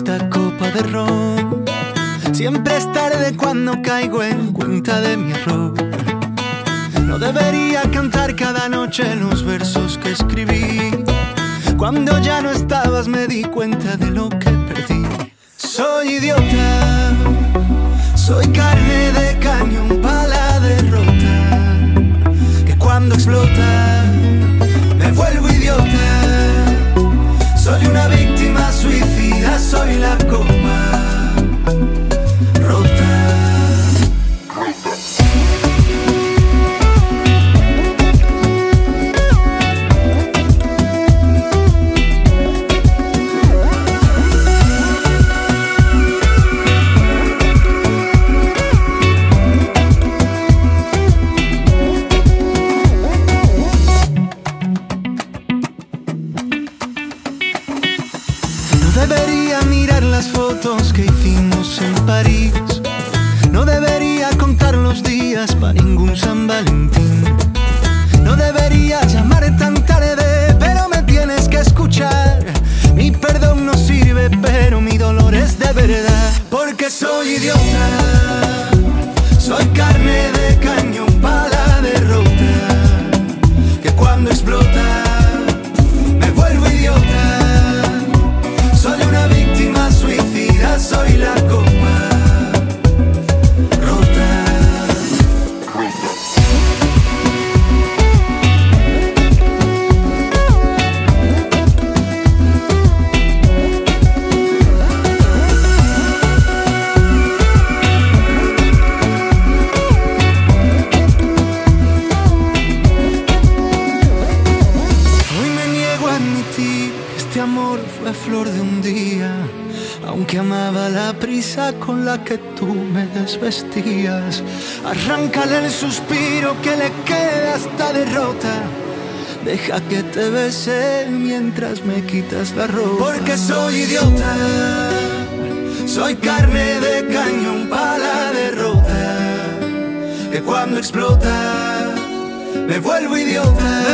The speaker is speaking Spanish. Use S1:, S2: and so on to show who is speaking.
S1: esta copa de ron. Siempre es tarde cuando caigo en cuenta de mi error. No debería cantar cada noche los versos que escribí. Cuando ya no estabas me di cuenta de lo que perdí. Soy idiota, soy carne de cañón para la derrota, que cuando explota me vuelvo idiota. Soy una víctima suicida, soy la copa rota. Debería mirar las fotos que hicimos en París. No debería contar los días para ningún San Valentín. No debería llamar tan tarde, pero me tienes que escuchar. Mi perdón no sirve, pero mi dolor es de verdad. Porque soy idiota, soy carne de cañón para la derrota, que cuando explota me vuelvo idiota. Soy una víctima suicida, soy la copa rota. Hoy me niego a admitir que este amor fue flor de un día, aunque amaba la prisa con la que tú me desvestías. Arráncale el suspiro que le queda a esta derrota. Deja que te bese mientras me quitas la ropa. Porque soy idiota, soy carne de cañón para la derrota, que cuando explota me vuelvo idiota.